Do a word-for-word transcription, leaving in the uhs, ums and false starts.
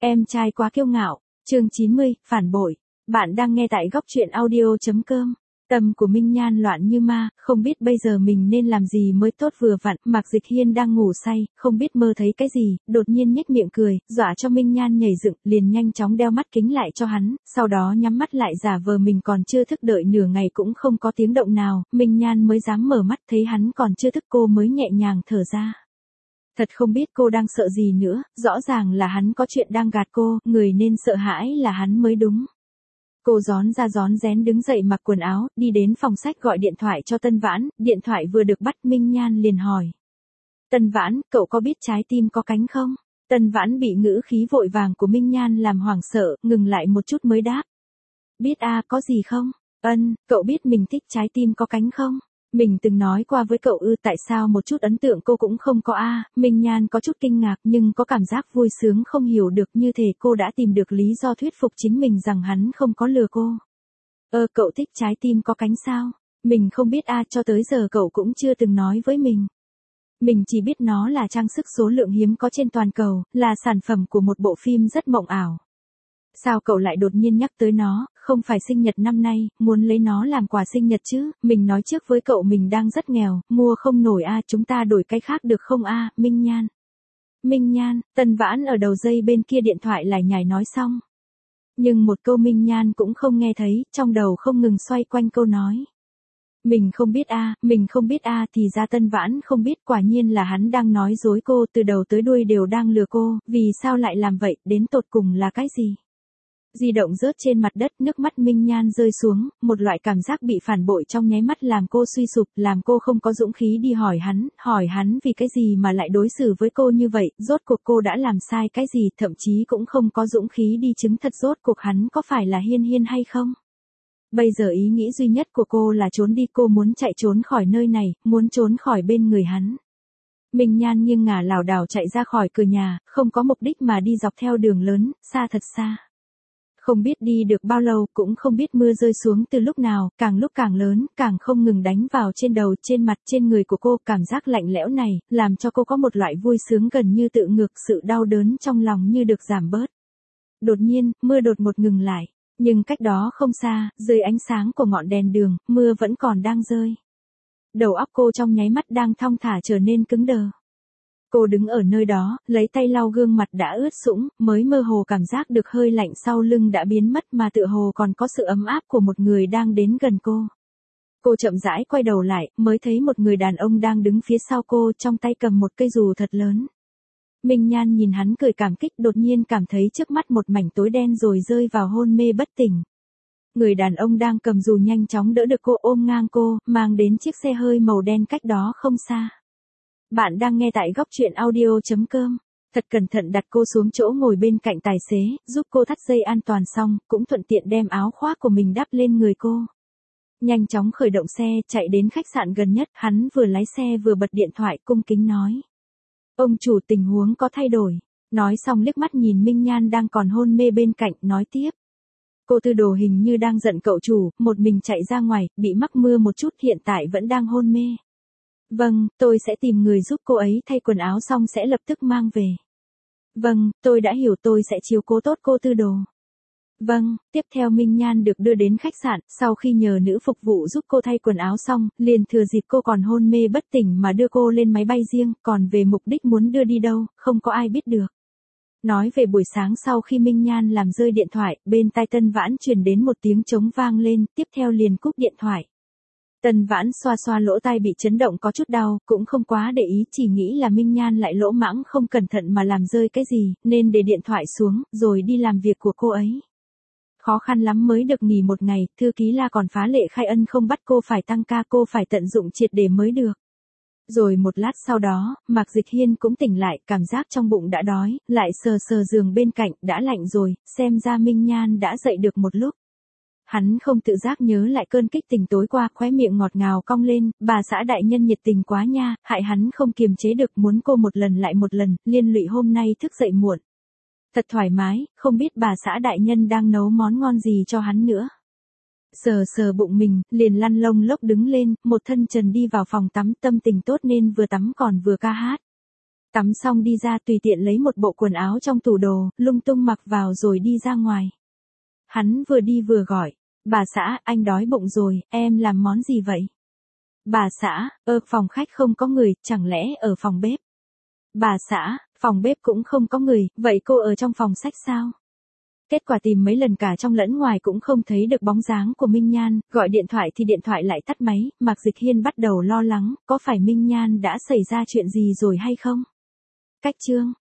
Em trai quá kiêu ngạo, chương chín mươi, phản bội. Bạn đang nghe tại góc truyện audio.com. Tâm của Minh Nhan loạn như ma, không biết bây giờ mình nên làm gì mới tốt vừa vặn. Mạc Dịch Hiên đang ngủ say, không biết mơ thấy cái gì, đột nhiên nhếch miệng cười, dọa cho Minh Nhan nhảy dựng, liền nhanh chóng đeo mắt kính lại cho hắn, sau đó nhắm mắt lại giả vờ mình còn chưa thức, đợi nửa ngày cũng không có tiếng động nào, Minh Nhan mới dám mở mắt, thấy hắn còn chưa thức cô mới nhẹ nhàng thở ra. Thật không biết cô đang sợ gì nữa, rõ ràng là hắn có chuyện đang gạt cô, người nên sợ hãi là hắn mới đúng. Cô rón ra rón rén đứng dậy mặc quần áo, đi đến phòng sách gọi điện thoại cho Tân Vãn, điện thoại vừa được bắt Minh Nhan liền hỏi. Tân Vãn, cậu có biết trái tim có cánh không? Tân Vãn bị ngữ khí vội vàng của Minh Nhan làm hoảng sợ, ngừng lại một chút mới đáp. Biết a, à, có gì không? Ân, cậu biết mình thích trái tim có cánh không? Mình từng nói qua với cậu ư, tại sao một chút ấn tượng cô cũng không có a? À? Minh Nhan có chút kinh ngạc nhưng có cảm giác vui sướng không hiểu được, như thể cô đã tìm được lý do thuyết phục chính mình rằng hắn không có lừa cô. Ơ, cậu thích trái tim có cánh sao? Mình không biết a, à, cho tới giờ cậu cũng chưa từng nói với mình. Mình chỉ biết nó là trang sức số lượng hiếm có trên toàn cầu, là sản phẩm của một bộ phim rất mộng ảo. Sao cậu lại đột nhiên nhắc tới nó, không phải sinh nhật năm nay, muốn lấy nó làm quà sinh nhật chứ? Mình nói trước với cậu mình đang rất nghèo, mua không nổi a, à, chúng ta đổi cái khác được không a, à, Minh Nhan. Minh Nhan, Tân Vãn ở đầu dây bên kia điện thoại lại nhảy nói xong. Nhưng một câu Minh Nhan cũng không nghe thấy, trong đầu không ngừng xoay quanh câu nói. Mình không biết a, à, mình không biết a, à, thì ra Tân Vãn không biết, quả nhiên là hắn đang nói dối cô, từ đầu tới đuôi đều đang lừa cô, vì sao lại làm vậy, đến tột cùng là cái gì? Di động rớt trên mặt đất, nước mắt Minh Nhan rơi xuống, một loại cảm giác bị phản bội trong nháy mắt làm cô suy sụp, làm cô không có dũng khí đi hỏi hắn, hỏi hắn vì cái gì mà lại đối xử với cô như vậy, rốt cuộc cô đã làm sai cái gì, thậm chí cũng không có dũng khí đi chứng thật rốt cuộc hắn có phải là Hiên Hiên hay không. Bây giờ ý nghĩ duy nhất của cô là trốn đi, cô muốn chạy trốn khỏi nơi này, muốn trốn khỏi bên người hắn. Minh Nhan nghiêng ngả lảo đảo chạy ra khỏi cửa nhà, không có mục đích mà đi dọc theo đường lớn, xa thật xa. Không biết đi được bao lâu, cũng không biết mưa rơi xuống từ lúc nào, càng lúc càng lớn, càng không ngừng đánh vào trên đầu, trên mặt, trên người của cô, cảm giác lạnh lẽo này, làm cho cô có một loại vui sướng gần như tự ngược, sự đau đớn trong lòng như được giảm bớt. Đột nhiên, mưa đột ngột ngừng lại, nhưng cách đó không xa, dưới ánh sáng của ngọn đèn đường, mưa vẫn còn đang rơi. Đầu óc cô trong nháy mắt đang thong thả trở nên cứng đờ. Cô đứng ở nơi đó, lấy tay lau gương mặt đã ướt sũng, mới mơ hồ cảm giác được hơi lạnh sau lưng đã biến mất, mà tựa hồ còn có sự ấm áp của một người đang đến gần cô. Cô chậm rãi quay đầu lại, mới thấy một người đàn ông đang đứng phía sau cô, trong tay cầm một cây dù thật lớn. Minh Nhan nhìn hắn cười cảm kích, đột nhiên cảm thấy trước mắt một mảnh tối đen rồi rơi vào hôn mê bất tỉnh. Người đàn ông đang cầm dù nhanh chóng đỡ được cô, ôm ngang cô, mang đến chiếc xe hơi màu đen cách đó không xa. Bạn đang nghe tại góc truyện audio.com. Thật cẩn thận đặt cô xuống chỗ ngồi bên cạnh tài xế, giúp cô thắt dây an toàn xong, cũng thuận tiện đem áo khoác của mình đắp lên người cô. Nhanh chóng khởi động xe, chạy đến khách sạn gần nhất, hắn vừa lái xe vừa bật điện thoại cung kính nói. Ông chủ, tình huống có thay đổi. Nói xong liếc mắt nhìn Minh Nhan đang còn hôn mê bên cạnh, nói tiếp. Cô Tư Đồ hình như đang giận cậu chủ, một mình chạy ra ngoài, bị mắc mưa một chút, hiện tại vẫn đang hôn mê. Vâng, tôi sẽ tìm người giúp cô ấy thay quần áo xong sẽ lập tức mang về. Vâng, tôi đã hiểu, tôi sẽ chiếu cố tốt cô Tư Đồ. Vâng, tiếp theo Minh Nhan được đưa đến khách sạn, sau khi nhờ nữ phục vụ giúp cô thay quần áo xong, liền thừa dịp cô còn hôn mê bất tỉnh mà đưa cô lên máy bay riêng, còn về mục đích muốn đưa đi đâu, không có ai biết được. Nói về buổi sáng sau khi Minh Nhan làm rơi điện thoại, bên tai Tân Vãn truyền đến một tiếng trống vang lên, tiếp theo liền cúp điện thoại. Tân Vãn xoa xoa lỗ tai bị chấn động có chút đau, cũng không quá để ý, chỉ nghĩ là Minh Nhan lại lỗ mãng không cẩn thận mà làm rơi cái gì, nên để điện thoại xuống, rồi đi làm việc của cô ấy. Khó khăn lắm mới được nghỉ một ngày, thư ký La còn phá lệ khai ân không bắt cô phải tăng ca, cô phải tận dụng triệt để mới được. Rồi một lát sau đó, Mạc Dịch Hiên cũng tỉnh lại, cảm giác trong bụng đã đói, lại sờ sờ giường bên cạnh, đã lạnh rồi, xem ra Minh Nhan đã dậy được một lúc. Hắn không tự giác nhớ lại cơn kích tình tối qua, khóe miệng ngọt ngào cong lên, bà xã đại nhân nhiệt tình quá nha, hại hắn không kiềm chế được muốn cô một lần lại một lần, liên lụy hôm nay thức dậy muộn. Thật thoải mái, không biết bà xã đại nhân đang nấu món ngon gì cho hắn nữa. Sờ sờ bụng mình, liền lăn lông lốc đứng lên, một thân trần đi vào phòng tắm, tâm tình tốt nên vừa tắm còn vừa ca hát. Tắm xong đi ra tùy tiện lấy một bộ quần áo trong tủ đồ, lung tung mặc vào rồi đi ra ngoài. Hắn vừa đi vừa gọi, bà xã, anh đói bụng rồi, em làm món gì vậy? Bà xã, ơ, phòng khách không có người, chẳng lẽ ở phòng bếp? Bà xã, phòng bếp cũng không có người, vậy cô ở trong phòng sách sao? Kết quả tìm mấy lần cả trong lẫn ngoài cũng không thấy được bóng dáng của Minh Nhan, gọi điện thoại thì điện thoại lại tắt máy, Mạc Dịch Hiên bắt đầu lo lắng, có phải Minh Nhan đã xảy ra chuyện gì rồi hay không? Cách chương